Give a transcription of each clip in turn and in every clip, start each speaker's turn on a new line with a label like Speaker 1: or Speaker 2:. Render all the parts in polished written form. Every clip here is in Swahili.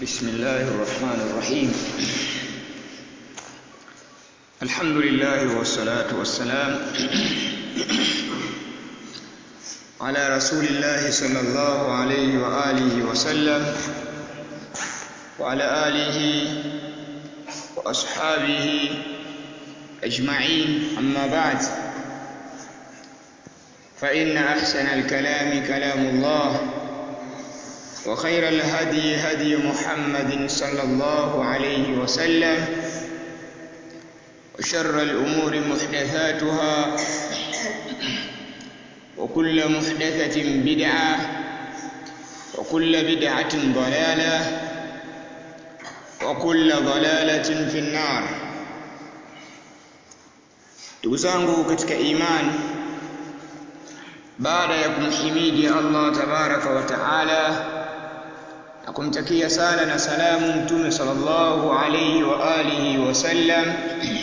Speaker 1: بسم الله الرحمن الرحيم. الحمد لله والصلاة والسلام على رسول الله صلى الله عليه وآله وسلم وعلى آله وأصحابه أجمعين. أما بعد، فإن أحسن الكلام كلام الله، وخير الهدي هدي محمد صلى الله عليه وسلم، وشر الأمور محدثاتها، وكل محدثة بدعة، وكل بدعة ضلالة، وكل ضلالة في النار. Ndugu zangu katika imani, baada ya kumhimidi Allah tabaraka wa taala na kumtakia sala na salamu Mtume sallallahu alayhi wa alihi wasallam,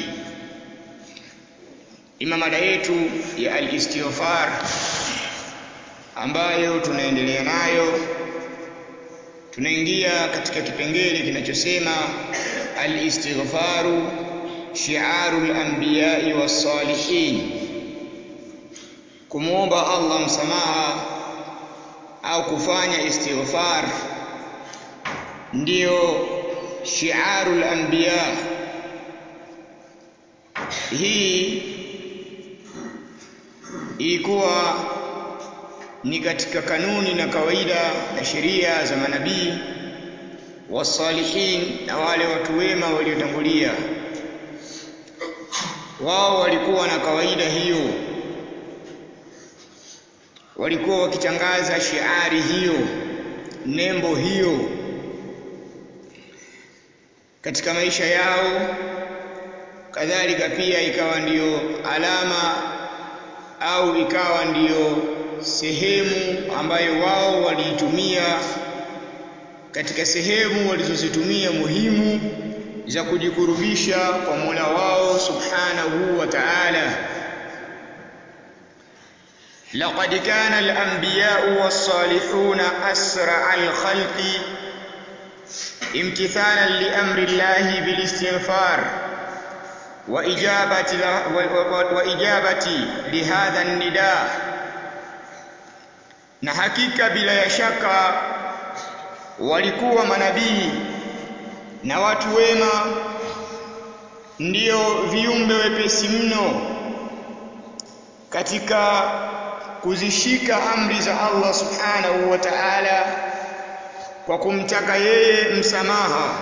Speaker 1: mada yetu ya al-istighfar ambayo tunaendelea nayo, tunaingia katika kipengele kinachosema al-istighfaru shi'arul anbiya'i was-salihin, kumuomba Allah msamaha au kufanya istighfar ndio shi'arul anbiya. Hii ilikuwa ni katika kanuni na kawaida na sheria za manabii wasalihin na wale watu wema waliotangulia. Wao walikuwa na kawaida hiyo, walikuwa wakitangaza shiari hiyo, nembo hiyo katika maisha yao. Kadhalika pia ikawa ndiyo alama au ikawa ndiyo sehemu ambayo wao waliitumia katika sehemu walizozitumia muhimu za kujikurubisha kwa Mola wao subhanahu wa ta'ala. Laqad kana al-anbiya'u was-salihuna asra'a al-khalqi imtithalan li amri Allahi bil istighfar wa ijabati li hadha an-nida. Na hakika bila ya shaka walikuwa manabii na watu wema ndio viumbe wepesi mno katika kuzishika amri za Allah subhanahu wa ta'ala kwa kumtaka yeye msamaha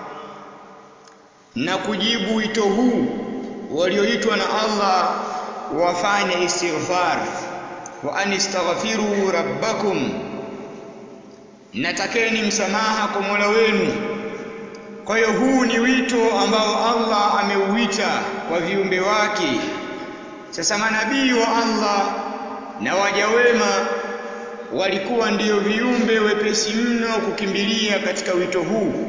Speaker 1: na kujibu wito huu walioitwa na Allah wafanye istighfar, wa anistaghfiru rabbakum, natakeni msamaha kwa Mola wenu. Kwa hiyo huu ni wito ambao Allah ameuita kwa viumbe wake. Sasa manabii wa Allah na waja wema walikuwa ndio viumbe wepesi mno kukimbilia katika wito huu.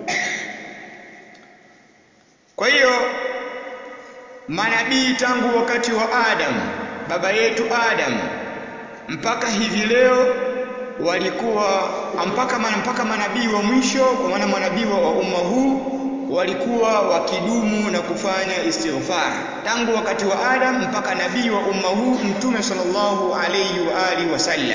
Speaker 1: Kwa hiyo manabii tangu wakati wa Adam, baba yetu Adam, mpaka hivi leo walikuwa mpaka manabii wa mwisho, kwa maana manabii wa umma huu walikuwa wakidumu na kufanya istighfar tangu wakati wa Adam mpaka nabii wa umma huu Mtume sallallahu alayhi wa alihi wasallam.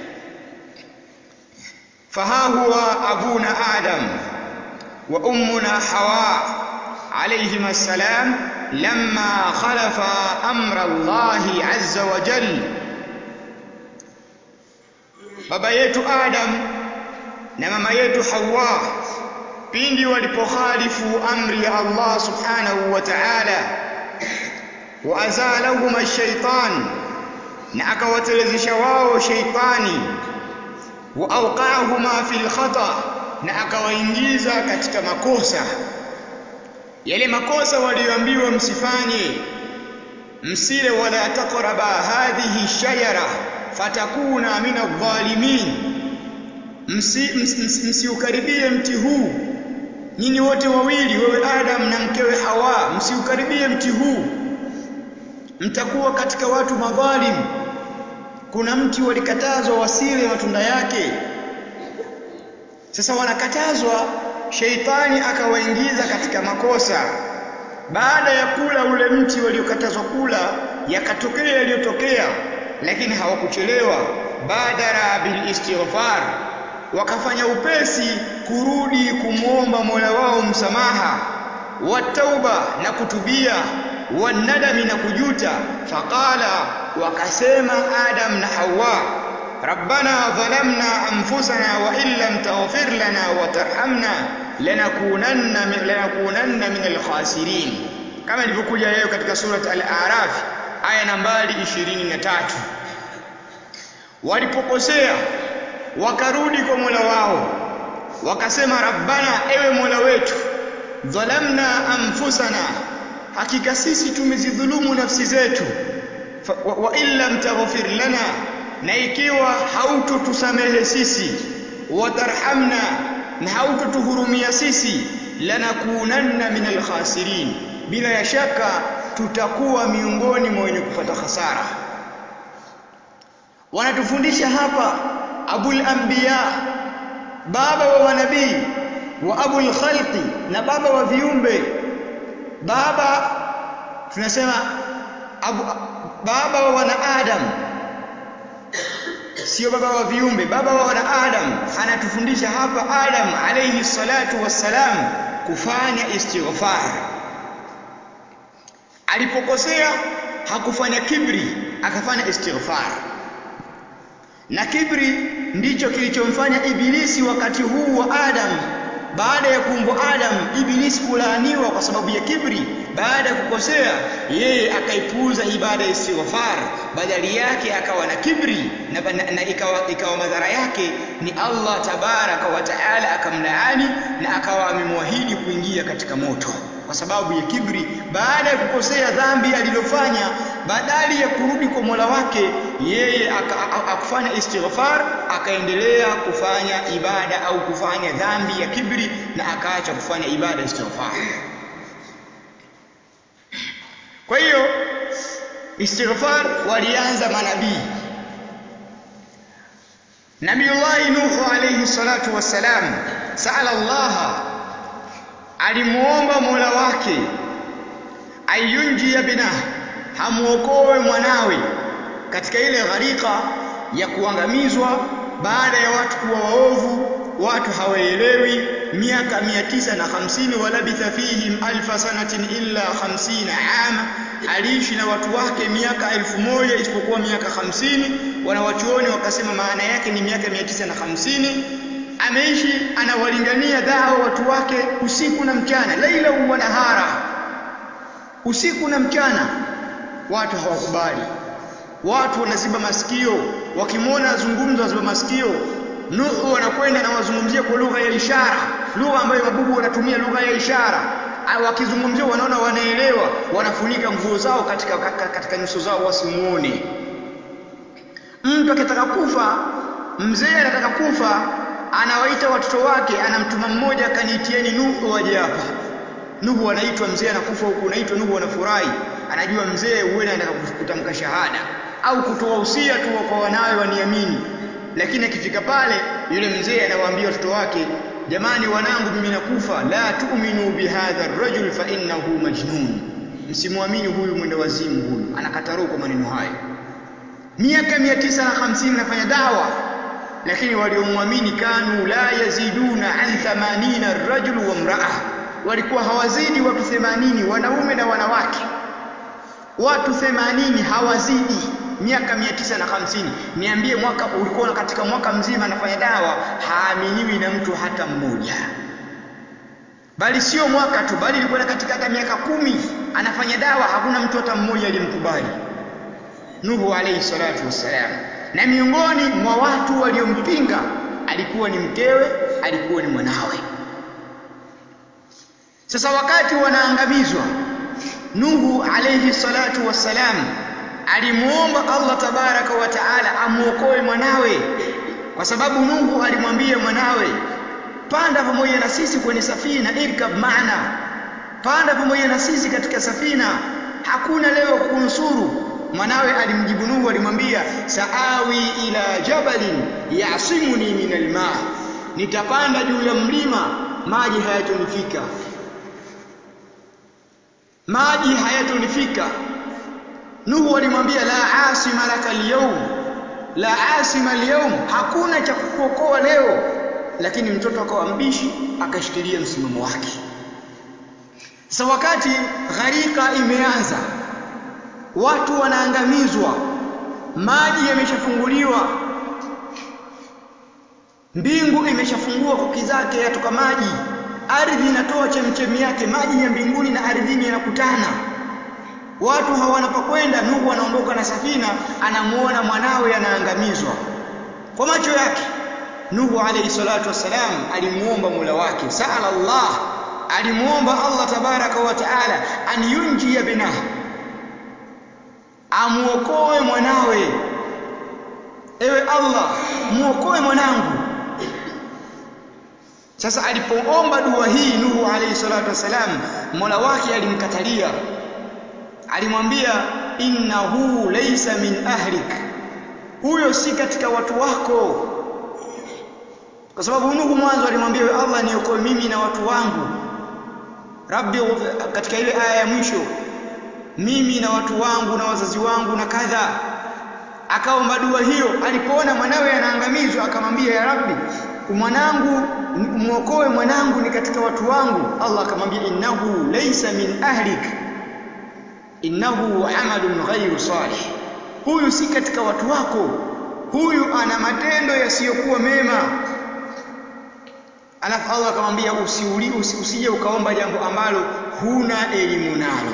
Speaker 1: Faha huwa abuna Adam wa ummuna Hawa alayhim assalam lamma khalafa amra Allahi azza wa jalla. Baba yetu Adam na mama yetu Hawa pindi walipokhalifu amri ya Allah subhanahu wa ta'ala, wa azalahum ash-shaytan, na akawatelezesha wao shaytani, wa awqa'ahuma fil khata, na akawaingiza katika makosa, yale makosa walioambiwa msifanye, msile wala taqraba hadhihi shajara fatakuna min adh-dhalimin, msiukaribie mti huu, nyinyi wote wawili, wewe Adam na mkewe Hawa, msiukaribie mti huu, mtakuwa katika watu madhalim. Kuna mti walikatazwa wasile matunda yake, Sasa wanakatazwa, sheitani akawaingiza katika makosa. Baada ya kula ule mti waliokatazwa kula, yakatokea yaliyotokea, lakini hawakuchelewa. Badara bil istighfar, wakafanya upesi kurudi kumuomba Mola wao msamaha, watauba na kutubia, wanadami na kujuta. Faqala, wakasema Adam na Hawa, rabbana dhalamna anfusana wa illam taghfir lana wa tarhamna lanakunanna min al-khasirin, kama ilivyokuja leo katika surat al-A'raf aya nambari 23. Walipokosea wakarudi kwa Mola wao wakasema, rabbana, ewe Mola wetu, dhalamna anfusana, hakika sisi tumezidhulumu nafsi zetu, wa illam taghfir lana, na ikiwa hautotusamehe sisi, watarhamna, na hautotuhurumia sisi, lanakunanna minal khasirin, bila ya shaka tutakuwa miongoni mwa wenye kupata hasara. Wanatufundisha hapa abul anbiya, baba wa manabii, wa abul khalqi, na baba wa viumbe. Baba tunasema baba wa wana Adam, sio baba wa viumbe, baba wa wana Adam. Anatufundisha hapa Adam alayhi salatu wassalam kufanya istighfar. Alipokosea hakufanya kibri, akafanya istighfar. Na kibri ndicho kilichomfanya Ibilisi wakati huu wa Adam, baada ya kuumbwa Adam, Ibilisi kulaaniwa kwa sababu ya kibri. Baada ya kukosea, yeye akaipuuza ibada ya istighfar, badali yake akawa na kibri, na ikawa madhara yake ni Allah tabaraka wa taala akamlaani, na akawa amemwahidi kuingia katika moto kwa sababu ya kibri. Baada ya kukosea dhambi alilofanya, badali ya kurudi kwa Mola wake, yeye akafanya istighfar, akaendelea kufanya ibada au kufanya dhambi ya kibri, na akaacha kufanya ibada ya istighfar. Kwa hiyo istighfar walianza manabii. Nabiyullah Nuh alayhi salatu wassalam sa'ala Allah, alimuomba Mola wake ayunji bina, hamuokoe mwanawe katika ile gharika ya kuangamizwa baada ya watu kuwa waovu, watu hawaelewi. Miaka 950, walabitha fihim alfa sanatin illa 50 ama, aliishi na watu wake miaka 1000 isipokuwa miaka 50. Wanawachuoni wakasema maana yake ni miaka 950. Ameishi anawalingania dawa watu wake usiku na mchana, laila wa nahara, usiku na mchana. Watu hawakubali, watu wanaziba masikio, wakimwona azungumza waziba masikio. Nuhu wanakwenda na wazungumzia kwa lugha ya ishara, lugha ambayo mabubu wanatumia lugha ya ishara. Wakizungumzia wanaona wanaelewa, wanafunika nguo zao katika nyuso zao wasimuone. Mtu akitaka kufa, mzee anataka kufa, anawaita watoto wake, anamtuma mmoja, akaniitieni Nuhu waje hapa. Nuhu anaitwa, mzee anakufa huku, anaitwa Nuhu, anafurahi, anajua mzee huenda anataka kutamka shahada au kutoa usia tu kwa wanawe waniamini. Lakini akifika pale, yule mzee anawaambia watoto wake, jamani wanangu, mimi nakufa, la tu'minu bihadha ar-rajul fa innahu majnun, msimuamini huyu mwenda wazimu, huyu anakataruka kwa maneno hayo. Miaka 950 nafanya dawa, lakini waliomwamini kanu la yaziduna an 80 ar-rajul wa imra'a, walikuwa hawazidi watu 80, wanaume na wanawake. Watu 80 hawazidi miaka 950. Niambie, mwaka ulikuwa katika mwaka mzima anafanya dawa, haaminiwi na mtu hata mmoja. Bali sio mwaka tu, bali ilikuwa katika hata miaka 10 anafanya dawa, hakuna mtu hata mmoja aliyemkubali. Nuhu alayhi salatu wassalam. Na miongoni mwa watu waliompinga alikuwa ni mkewe, alikuwa ni mwanawe. Sasa wakati wanaangamizwa, Nuhu alayhi salatu wassalam alimuomba Allah tabaraka wa taala amuokoe mwanawe, kwa sababu Nuhu alimwambia mwanawe, panda pamoja na sisi kwenye safina, irkab maana, panda pamoja na sisi katika safina, hakuna leo kukunusuru. Mwanawe alimjibu Nuhu, alimwambia, saawi ila jabalin yasimuni min alma, nitapanda juu ya mlima maji hayatonifika, maji hayatonifika. Nuhu alimwambia la asima laka al-yawm, la asima al-yawm, hakuna cha kukuokoa leo. Lakini mtoto akawa mbishi, akashikilia msimamo wake. Sasa wakati gharika imeanza, watu wanaangamizwa, maji yameshafunguliwa, mbingu imeshafungua kuki zake, yatoka maji, ardhi inatoa chemchemi yake, maji ya mbinguni na ardhini yanakutana, watu hawana pa kwenda. Nuhu anaondoka na safina, anamuona mwanawe anaangamizwa kwa macho yake. Nuhu alayhi salatu wassalam alimuomba Mola wake, sa'ala Allah, alimuomba Allah tabaraka wa taala an yunji binah, amuokoe mwanawe. Ewe Allah, muokoe mwanangu. Sasa alipoomba dua hii Nuhu alayhi salatu wassalam, Mola wake alimkatalia, alimwambia innahu laysa min ahlik, huyo si katika watu wako. Kwa sababu Nuhu mwanzo alimwambia Allah, niokoe mimi na watu wangu, Rabbi, katika ile aya ya mwisho, mimi na watu wangu na wazazi wangu na kadha. Akaomba dua hiyo, alipoona mwanawe anaangamizwa akamwambia ya Rabbi, mwanangu, muokoe mwanangu, ni katika watu wangu. Allah akamwambia innahu laysa min ahlik, innahu amalun ghayru salih, huyu si katika watu wako, huyu ana matendo yasiyokuwa mema. Alafu Allah akamwambia usije ukaomba jambo ambalo huna elimu nalo.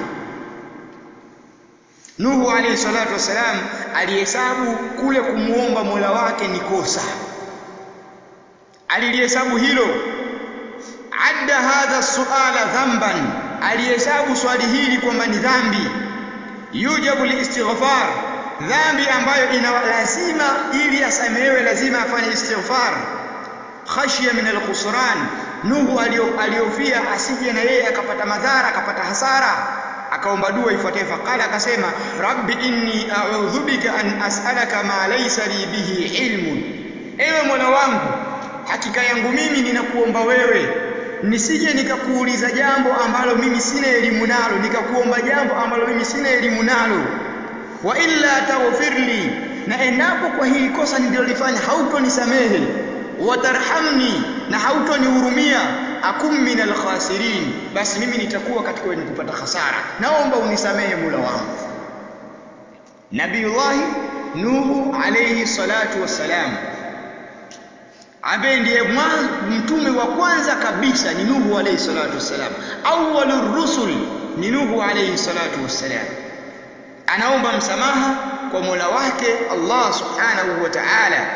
Speaker 1: Nuhu alayhi salatu wasalam alihesabu kule kumuomba Mola wake ni kosa, alilihesabu hilo. Adda hadha suala dhanban, alihesabu swali hili kwamba ni dhambi. Yujabu liistighfar, dhambi ambayo ina lazima ili asamehewe lazima afanye istighfar. Khashia min al-khusran, Nuhu aliofia asije na yeye akapata madhara, akapata hasara, akaomba dua ifuatayo. Faqala, akasema rabbi inni a'udhu bika an as'alaka ma laysa li bihi ilmun, ewe Mola wangu, hakika yangu mimi ninakuomba wewe nisije nikakuuliza jambo ambalo mimi sina elimu nalo, nikakuomba jambo ambalo mimi sina elimu nalo. Wa illa taghfirli, na endapo kwa hili kosa nililofanya hautonisamehe, watarhamni, na hautonihurumia, akum minal khasirin, basi mimi nitakuwa katika wenye kupata hasara, naomba unisamehe Mola wangu. Nabiyullah Nuhu alayhi salatu wassalam, ambaye ndiye mtume wa kwanza kabisa ni Nuhu alayhi salatu wassalam, awwalur rusul ni Nuhu alayhi salatu wassalam, anaomba msamaha kwa Mola wake Allah subhanahu wa ta'ala.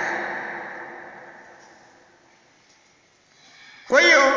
Speaker 1: Kwa hiyo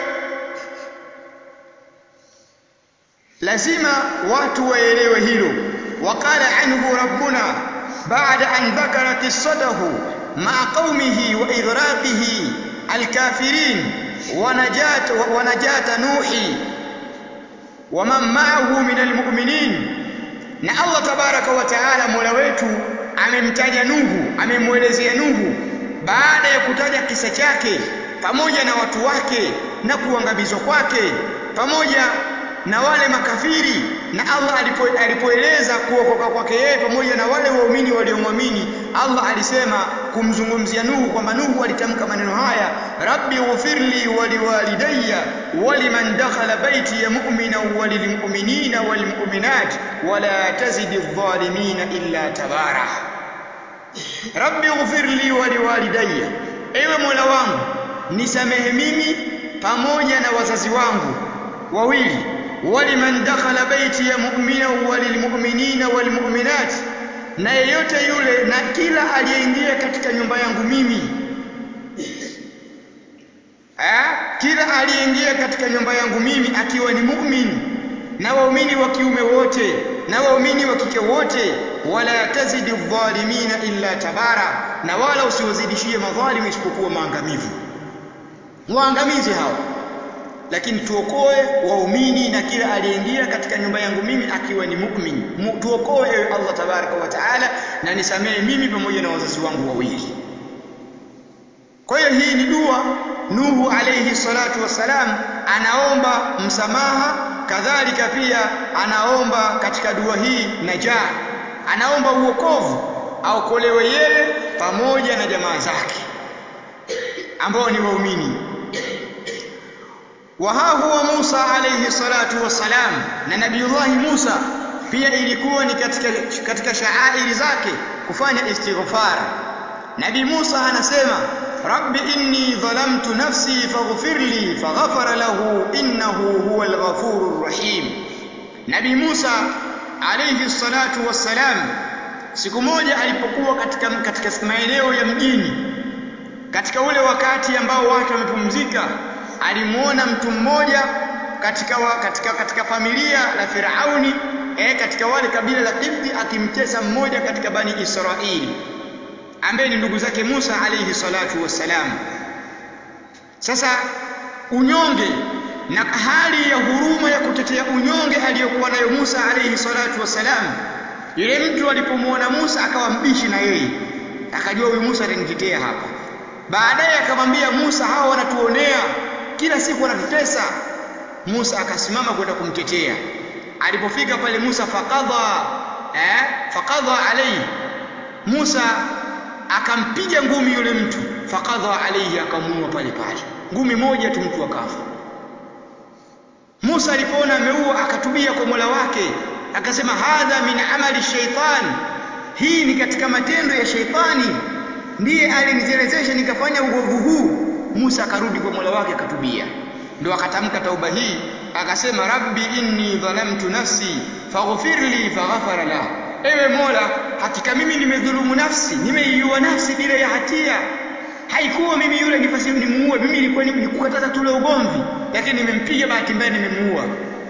Speaker 1: lazima watu waelewe hilo. Waqala anhu rabbuna ba'da an dhakara qissatahu ma'a qaumihi wa ighraqihi alkafirin wa najata nuhi wa man ma'ahu min almu'minin. Na Allah tabaraka wa taala Mola wetu amemtaja Nuhu, amemwelezea Nuhu baada ya kutaja kisa chake pamoja na watu wake na kuangamizwa kwake pamoja na wale makafiri. Na Allah alipoeleza kuokoka kwake yeye pamoja na wale waumini waliomwamini, Allah alisema kumzungumzia Nuhu kwamba Nuhu alitamka maneno haya, rabbi ighfirli wa liwalidayya wa liman dakhala baiti mu'mina wa lilmu'minina walmu'minat wa la tazidi adh-dhalimina illa tabara. Rabbi ighfirli wa liwalidayya, ewe Mola wangu nisamehe mimi pamoja na wazazi wangu wawili, waliman dakhala baiti ya mu'mina walilmu'minina walmu'minat, na yeyote yule na kila aliyeingia katika nyumba yangu mimi, kila aliyeingia katika nyumba yangu mimi akiwa ni mu'min, na waumini wa kiume wote na waumini wa kike wote, wala tazidi adh-dhalimina illa tabara, na wala usiwazidishie madhalimu isipokuwa maangamivu. Waangamize hao, lakini tuokoe waumini na kila aliyeingia katika nyumba yangu mimi akiwa ni mu'min. Tuokoe ewe Allah tabaraka wa taala, na nisamehe mimi pamoja na wazazi wangu wawili. Kwa hiyo hii ni dua Nuhu alayhi salatu wassalam anaomba msamaha, kadhalika pia anaomba katika dua hii najaa, anaomba uokovu, aokolewe yeye pamoja na jamaa zake ambao ni waumini. Wa huwa Musa alayhi salatu wassalam, na Nabiiullah Musa pia ilikuwa ni katika shaairi zake kufanya istighfar. Nabii Musa anasema rabbi inni dhalamtu nafsi faghfir li faghfara lahu innahu huwal ghafurur rahim. Nabii Musa alayhi salatu wassalam siku moja alipokuwa katika maeneo ya mjini, katika ule wakati ambao watu wamepumzika, alimuona mtu mmoja katika familia la Firauni, katika wale kabila la Kibti, akimtesa mmoja katika Bani Israili ambaye ni ndugu zake Musa alayhi salatu wassalam. Sasa unyonge na hali ya huruma ya kutetea unyonge aliyokuwa nayo Musa alayhi salatu wassalam, yule mtu alipomuona Musa akawa mbishi na yeye, akajua huyu Musa atanitetea hapa. Baadaye akamwambia Musa, hawa wanatuonea, kila siku wanatutesa. Musa akasimama kwenda kumtetea. Alipofika pale Musa faqadha alayhi, Musa akampiga ngumi yule mtu, faqadha alayhi, akamuua pale pale, ngumi moja tu mtu akafa. Musa alipoona ameua akatubia kwa Mola wake, akasema hadha min amali shaitan, hii ni katika matendo ya shaitani, ndiye alinizelezesha nikafanya uovu huu. Musa akarudi kwa Mola wake akatubia, ndio akatamka tauba hii, akasema rabbi inni dhalamtu nafsi faghfir li faghfara la, ewe Mola, hakika mimi nimedhulumu nafsi, nimeiua nafsi bila ya hatia. Haikuwa mimi yule nifasi nimuue, mimi ilikuwa ni kukataza tule ugomvi, lakini nimempiga bahati mbaya nimemuua.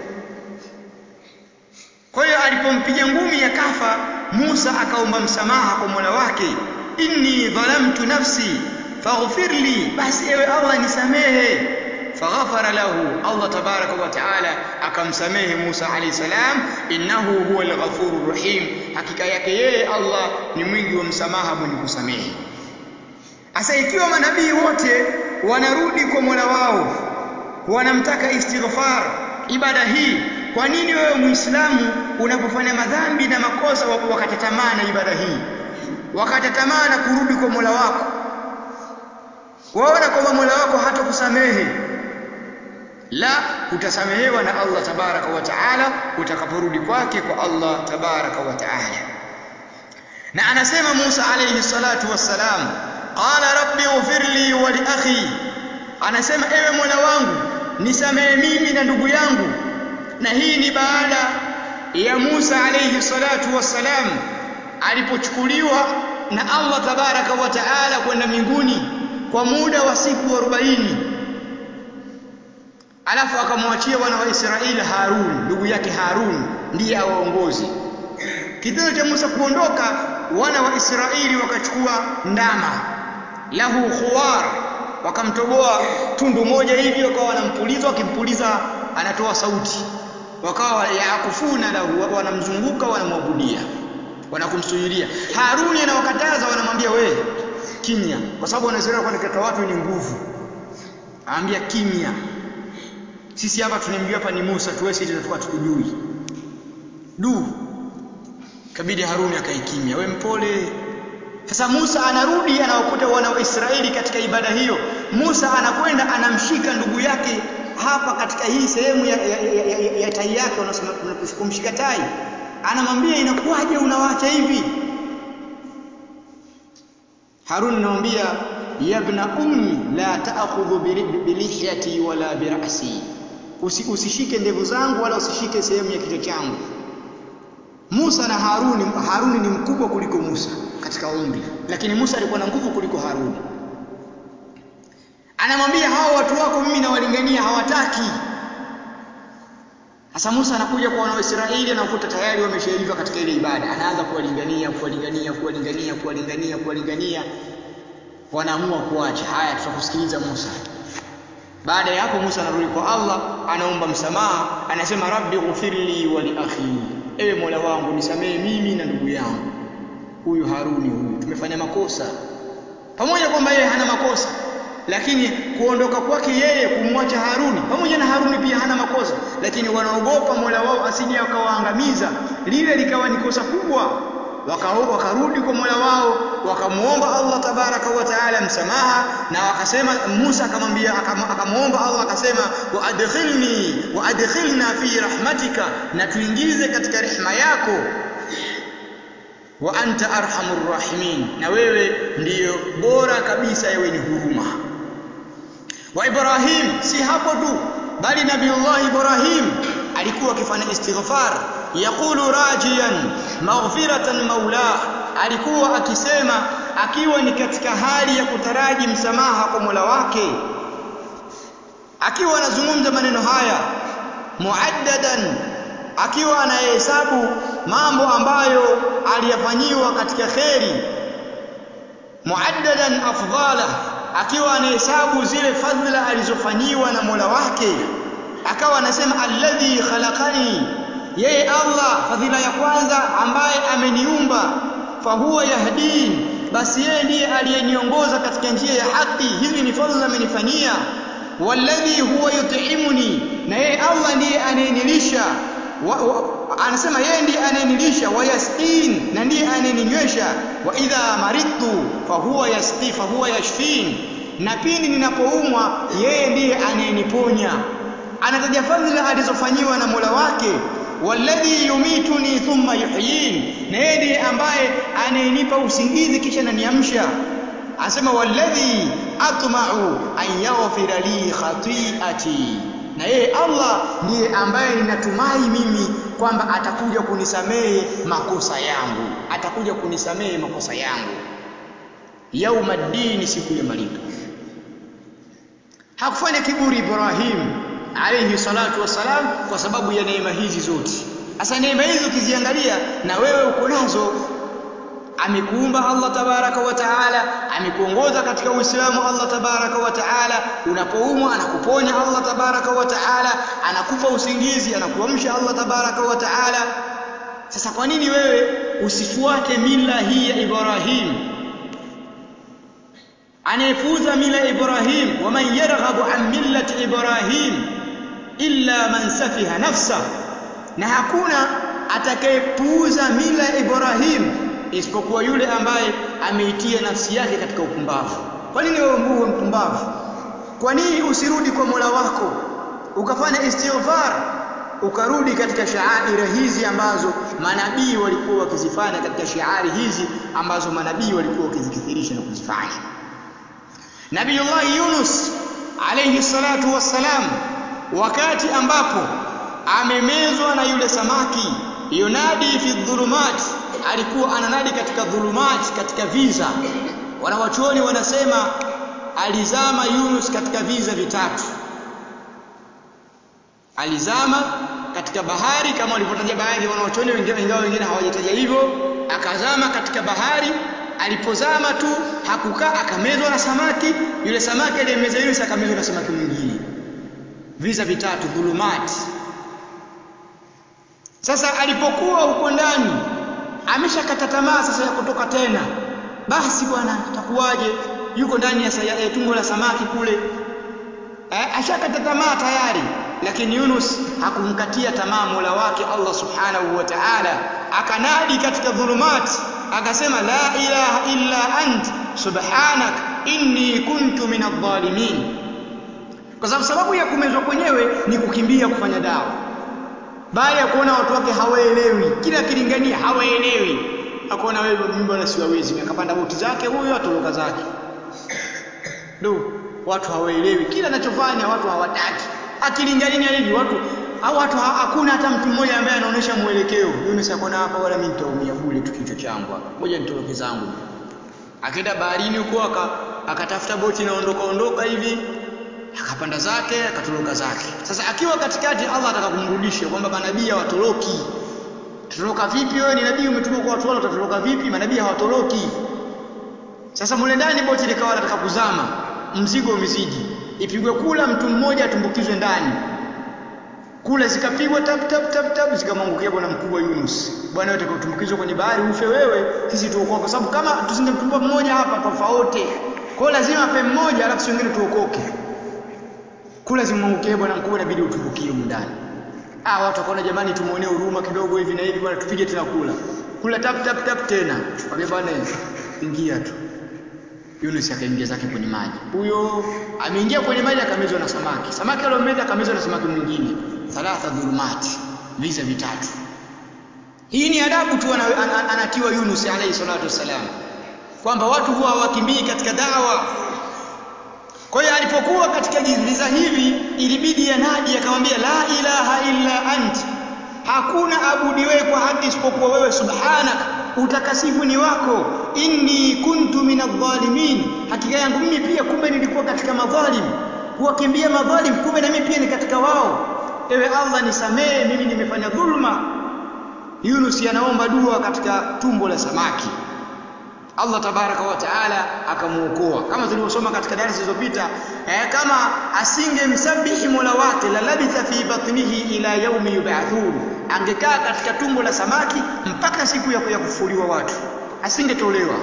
Speaker 1: Kwa hiyo alipompiga ngumi akafa, Musa akaomba msamaha kwa Mola wake, inni dhalamtu nafsi faghfir li, basi ewe Allah nisamehe. Faghfara lahu, Allah tabaraka wa taala akamsamehe Musa alayhi salam, innahu huwal ghafurur rahim, hakika yake yeye Allah ni mwingi wa msamaha, mwenye kusamehe. Asa ikiwa manabii wote wanarudi kwa Mola wao, wanamtaka istighfar, ibada hii, kwa nini wewe Muislamu unapofanya madhambi na makosa wakata tamaa na ibada hii, wakata tamaa na kurudi kwa Mola wako, waona kwamba Mola wako hatakusamehe? La, utasamehewa na Allah tabaraka wa taala utakaporudi kwake kwa Allah tabaraka wa taala. Na anasema Musa alayhi salatu wassalam, qala rabbi ighfirli wa li akhi, anasema ewe Mola wangu nisamehe mimi na ndugu yangu. Na hii ni baada ya Musa alayhi salatu wassalam alipochukuliwa na Allah tabaraka wa taala kwenda mbinguni kwa muda wa siku 40, alafu akamwachia wana wa Israeli Harun, ndugu yake Harun ndiye awaongozi. Kitendo cha Musa kuondoka, wana wa Israeli wakachukua ndama lahu khuwar, wakamtoboa tundu moja hivi, wakawa wanampuliza, wakimpuliza anatoa sauti, wakawa yaakufuna lahu, wanamzunguka, wanamwabudia, wanakumsujudia. Haruni anawakataza, wanamwambia we kimya, kwa sababu wanazoea kwa katika watu wenye nguvu. Anambia kimya, sisi hapa tunamjua hapa ni Musa tu, wewe sisi tunatoka tukujui. Kabidi Haruni akaikimya, we mpole. Sasa Musa anarudi, anawakuta wana wa Israeli katika ibada hiyo. Musa anakwenda anamshika ndugu yake hapa katika hii sehemu ya tai yake, wanasema kumshika tai, anamwambia inakuwaje unawaacha hivi? Harun anamwambia ya ibna ummi la ta'khudhu bilihyati wala bira'si, usishike ndevu zangu wala usishike sehemu ya kichwa changu. Musa na Haruni ni mkubwa kuliko Musa katika umri, lakini Musa alikuwa na nguvu kuliko Haruni. Anamwambia hao watu wako mimi nawalingania hawataki. Sasa Musa anakuja kwa wana wa Israeli, anakuta tayari wameshaiva katika ile ibada, anaanza kuwalingania, wanaamua kuacha. Haya, tutakusikiliza Musa. Baada ya hapo Musa anarudi kwa Allah, anaomba msamaha, anasema rabbi ighfirli wa li akhi, ewe Mola wangu nisamehe mimi na ndugu yangu huyu Haruni, huyu tumefanya makosa, pamoja kwamba yeye hana makosa, lakini kuondoka kwake yeye kumwacha Haruni, pamoja na Haruni pia hana makosa, lakini wanaogopa Mola wao asije akawaangamiza, lile likawa ni kosa kubwa. Wakarudi kwa Mola wao, wakamuomba Allah tabaraka wa taala msamaha, na wakasema, Musa akamwambia, akamuomba Allah akasema, wa adkhilna fi rahmatika, na tuingize katika rehema yako, wa anta arhamur rahimin, na wewe ndiyo bora kabisa ya wenye huruma. Wa Ibrahim, si hapo tu, bali Nabiullah Ibrahim alikuwa akifanya istighfar, yaqulu rajiyan maghfiratan maula, alikuwa akisema akiwa ni katika hali ya kutaraji msamaha kwa Mola wake, akiwa anazungumza maneno haya muaddadan, akiwa anahesabu mambo ambayo aliyafanyiwa katika kheri, muaddadan afdhala, akiwa anahesabu zile fadhila alizofanyiwa na Mola wake, akawa anasema alladhi khalaqani, yeye Allah fadhila ya kwanza ambaye ameniumba, fahuwa yahdin, basi yeye ndiye aliyeniongoza katika njia ya haki, hizi ni fadhila amenifanyia. Walladhi huwa yut'imuni, na yeye Allah ndiye anayenilisha, anasema yeye ndiye anayenilisha, wa yasqin, na ndiye anayeninywesha, wa idha maridtu fahuwa yashfin, na pindi ninapoumwa yeye ndiye anayeniponya. Anataja fadhila alizofanyiwa na Mola wake. Walladhi yumituni thumma yuhyin, na yeye ndiye ambaye anayenipa usingizi kisha ananiamsha. Anasema walladhi atma'u an yaghfira li khati'ati, na yeye Allah ndiye ambaye ninatumai mimi kwamba atakuja kunisamehe makosa yangu, atakuja kunisamehe makosa yangu yaumaddin, siku ya malipo. Hakufanya kiburi Ibrahim alayhi salatu wassalam kwa sababu ya neema hizi zote. Sasa neema hizi ukiziangalia na wewe uko nazo, amekuumba Allah tabaraka wa taala, amekuongoza katika Uislamu Allah tabaraka wa taala, unapoumwa anakuponya Allah tabaraka wa taala, anakupa usingizi, anakuamsha Allah tabaraka wa taala. Sasa kwa nini wewe usifuate mila hii ya Ibrahim? Anayefuza mila ya Ibrahim, waman yarghabu an millati Ibrahim illa man safiha nafsa, na hakuna atakayepuuza mila ya Ibrahim isipokuwa yule ambaye ameitia nafsi yake katika upumbavu. Kwa nini wewe uwe mpumbavu? Kwa nini usirudi kwa Mola wako ukafanya istighfar, ukarudi katika shaaira hizi ambazo manabii walikuwa wakizifanya, katika shiari hizi ambazo manabii walikuwa wakizikithirisha na kuzifanya? Nabiullah Yunus alayhi salatu wassalam, wakati ambapo amemezwa na yule samaki, yunadi fi dhulumat, alikuwa ananadi katika dhulumat, katika viza. Wanawachuoni wanasema alizama Yunus katika viza vitatu. Alizama katika bahari kama walivyotaja baadhi ya wanawachuoni, ingawa wengine hawajataja hivyo. Akazama katika bahari, alipozama tu hakukaa, akamezwa na samaki. Yule samaki aliyemeza Yunus akamezwa na samaki mwingine. Viza vitatu, dhulumat. Sasa alipokuwa huko ndani ameshakata tamaa sasa ya kutoka tena, basi bwana takuwaje, yuko ndani ya tumbo la samaki kule, ashakata tamaa tayari. Lakini Yunus hakumkatia tamaa Mola wake Allah subhanahu wa ta'ala, akanadi katika dhulumat, akasema la ilaha illa ant subhanak inni kuntu minadh-dhalimin. Kwa sababu ya kumezwa kwenyewe ni kukimbia kufanya dawa, baada ya kuona watu wake hawaelewi, kila kilingania hawaelewi, akaona wewe mimi bwana siwawezi, akapanda boti zake huyo, atoroka zake. Watu hawaelewi, kila anachofanya watu hawataki, akilingania hivi watu hakuna hata mtu mmoja ambaye anaonyesha mwelekeo. Yunus akaona hapa, wala mimi nitaumia bure tu kichwa changu hapa, ngoja nitoroke zangu. Akaenda baharini huko, akatafuta boti inaondoka hivi, akapanda zake, akatoroka zake. Sasa akiwa katikati, Allah ataka kumrudisha kwamba manabii hawatoroki. Tutoroka vipi wewe? Ni nabii umetumwa kwa watu wale, utatoroka vipi? Manabii hawatoroki. Sasa mule ndani boti likawa linataka kuzama, mzigo umezidi, ipigwe kula, mtu mmoja atumbukizwe ndani. Kula zikapigwa tap zikamwangukia bwana mkubwa Yunus. Bwana wewe utakaotumbukizwa kwenye bahari ufe wewe, sisi tuokoa, kwa sababu kama tusingemtumbua mmoja hapa tofauti, Kwa lazima ape mmoja alafu wengine tuokoke. Kula lazima mwangukie bwana mkubwa inabidi utumbukie ndani. Watu wakaona jamani tumuonee huruma kidogo hivi na hivi bwana tupige tena kula. Kula tap tena. Wambia bwana ingia tu. Yunus akaingia zake kwenye maji. Huyo ameingia kwenye maji akamezwa na samaki. Samaki aliyomeza akamezwa na samaki mwingine. 3 dhulumati, visa vitatu. Hii ni adabu tu anatiwa Yunus alayhi salatu wasalam. Kwamba watu huwa hawakimbii katika dawa. Kwa hiyo alipokuwa katika visa hivi ilibidi yanadi akamwambia la ilaha illa ant. Hakuna abudiwe kwa haki isipokuwa wewe subhanaka. Utakasifu ni wako. Inni kuntu minadh-dhalimin. Hakika yangu mimi pia kumbe nilikuwa katika madhalim. Kuwakimbia madhalim kumbe na mimi pia ni katika wao. Ewe Allah nisamee mimi nimefanya dhulma. Yunus anaomba dua katika tumbo la samaki. Allah tabaraka wa taala akamuokoa. Kama tulivyosoma katika darasa zilizopita, kama asingemsabihi Mola wake la labitha fi batnihi ila yaumi yub'athun. Angekaa katika tumbo la samaki mpaka siku ya kufufuliwa watu. Asingetolewa.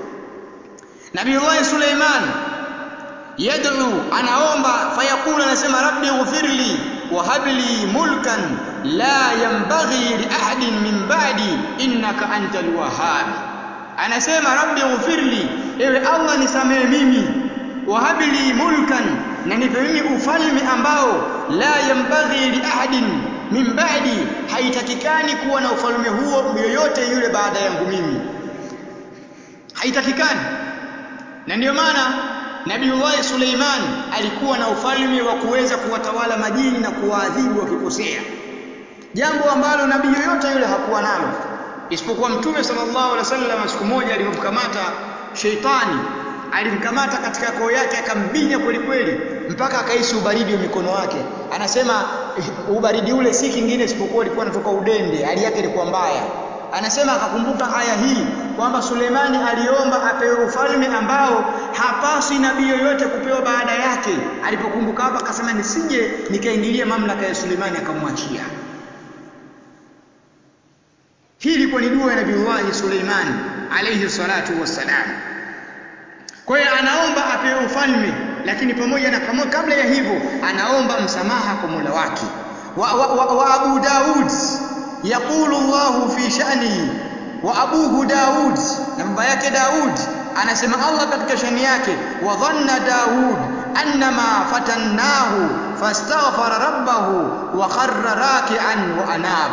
Speaker 1: Nabii Suleiman yad'u anaomba fayaqulu anasema rabbi ighfirli wa habli mulkan la yanbaghi li ahadin min ba'di innaka antal wahhab. Anasema rabbi ighfirli, ewe Allah nisamee mimi, wa habli mulkan, na nipe mimi ufalme ambao la yanbaghi li ahadin min ba'di, haitakikani kuwa na ufalme huo yoyote yule baada yangu mimi, haitakikani. Na ndio maana Nabii Suleiman alikuwa na ufalme wa kuweza kuwatawala majini na kuwaadhibu wakikosea, jambo ambalo nabii yoyote yule hakuwa nalo isipokuwa Mtume sallallahu alaihi wasallam. Siku moja alipomkamata sheitani, alimkamata katika koo yake akambinya kweli kweli mpaka akahisi ubaridi wa mikono yake. Anasema ubaridi ule si kingine isipokuwa ulikuwa unatoka udende, hali yake ilikuwa mbaya. Anasema akakumbuka aya hii kwamba Suleimani aliomba apewe ufalme ambao hapaswi nabii yoyote kupewa baada yake. Alipokumbuka hapa akasema nisije nikaingilia mamlaka ya Suleimani, akamwachia. Hii ilikuwa ni dua ya Nabii Suleiman alayhi salatu wassalam. Kwa hiyo anaomba apewe ufalme, lakini pamoja na kabla ya hivyo anaomba msamaha kwa Mola wake. Wa Abu Daud yaqulu Allah fi sha'nihi, wa abuhu Daud, na baba yake Daud anasema Allah katika shani yake, wa dhanna Daud annama fatannahu fastaghfara rabbahu wa kharra raki'an wa anab.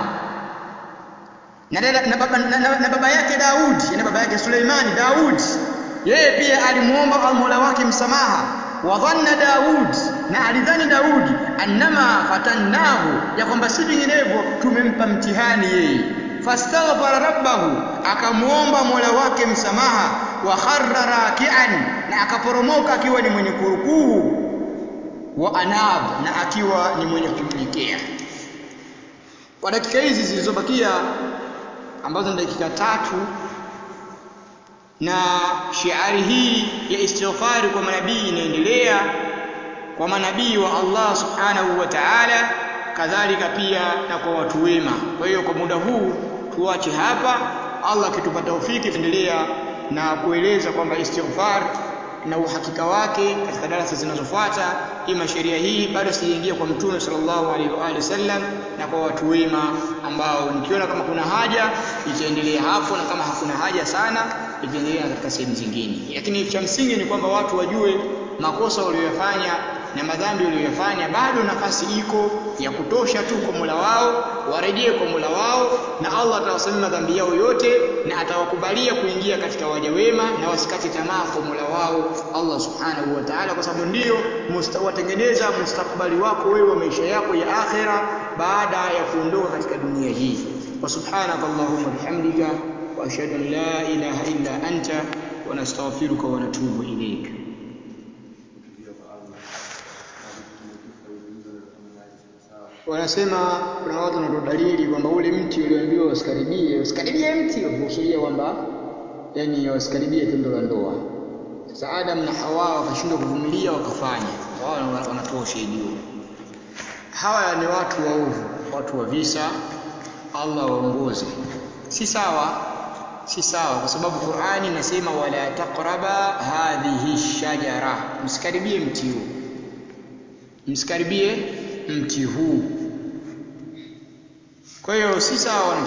Speaker 1: Na baba yake Daud, na baba yake Suleimani, Daud yeye pia alimuomba Mola wake msamaha. Wa dhanna Daud, na alidhani Daudi annama fatannahu, ya kwamba si vinginevyo tumempa mtihani yeye. Fastaghfara rabbahu, akamuomba Mola wake msamaha. Wa kharra raki'an, na akaporomoka akiwa ni mwenye kurukuu. Wa anab, na akiwa ni mwenye kunyenyekea. Kwa dakika hizi zilizobakia ambazo ni dakika 3, na shiari hii ya istighfari kwa manabii inaendelea kwa manabii wa Allah subhanahu wa ta'ala, kadhalika pia na kwa watu wema. Kwa hiyo kwa muda huu tuache hapa. Allah akitupa taufiki tuendelea na kueleza kwamba istighfar na uhakika wake katika darasa zinazofuata. Ima sheria hii bado sijaingia kwa Mtume sallallahu alaihi wasallam na kwa watu wema, ambao nikiona kama kuna haja itaendelea hapo, na kama hakuna haja sana itaendelea katika sehemu zingine. Lakini cha msingi ni kwamba watu wajue makosa waliyofanya na madhambi waliyofanya, bado nafasi iko ya kutosha tu kwa Mola wao, warejee kwa Mola wao, na Allah atawasamehe madhambi yao yote na atawakubalia kuingia katika waja wema, na wasikate tamaa kwa Mola wao Allah subhanahu wa ta'ala, kwa sababu ndio watengeneza mustakbali wako wewe wa maisha yako ya akhera baada ya kuondoka katika dunia hii. Wa subhanakallahumma bihamdika wa ashhadu an la ilaha illa anta wa nastaghfiruka wa natubu ilayk. Wanasema kuna watu wanatoa dalili kwamba ule mti ulioambiwa usikaribie mti, wakusudia kwamba yani wasikaribie tendo la ndoa. Sasa Adam na Hawa wakashindwa kuvumilia wakafanya. Wao wanatoa ushahidi huo. Hawa ni watu waovu, watu wa visa. Allah waongoze. Si sawa si sawa, kwa sababu Qur'ani inasema wala taqraba hadhihi shajara, msikaribie mti huu, msikaribie mti huu. Kwa hiyo si sawa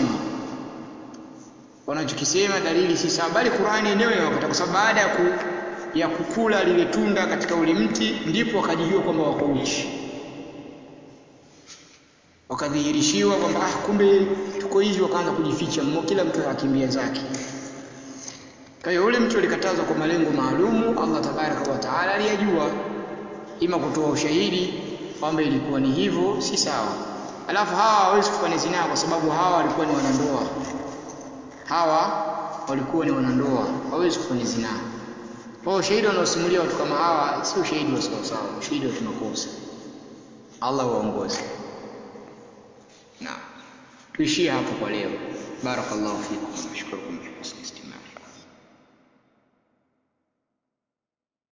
Speaker 1: wanachokisema, dalili si sawa, bali Qur'ani yenyewe inawakata, kwa sababu baada ya kukula lile tunda katika ule mti ndipo wakajijua kwamba wako uchi, wakadhihirishiwa kwamba kumbe tuko hivi, wakaanza kujificha, kila mtu akimbia zake. Kwa hiyo ule mtu alikatazwa kwa malengo maalumu, Allah tabaraka wa taala aliyajua, ima kutoa ushahidi kwamba ilikuwa ni hivyo, si sawa. Alafu hawa hawezi kufanya zina kwa sababu hawa walikuwa ni wanandoa, hawezi kufanya zina. Kwa ushahidi unaosimulia watu kama hawa si ushahidi wa sawa sawa, ushahidi wa kimakosa. Allah waongoze. Naam, tuishie hapo kwa leo. Barakallahu fikum, nashukuru.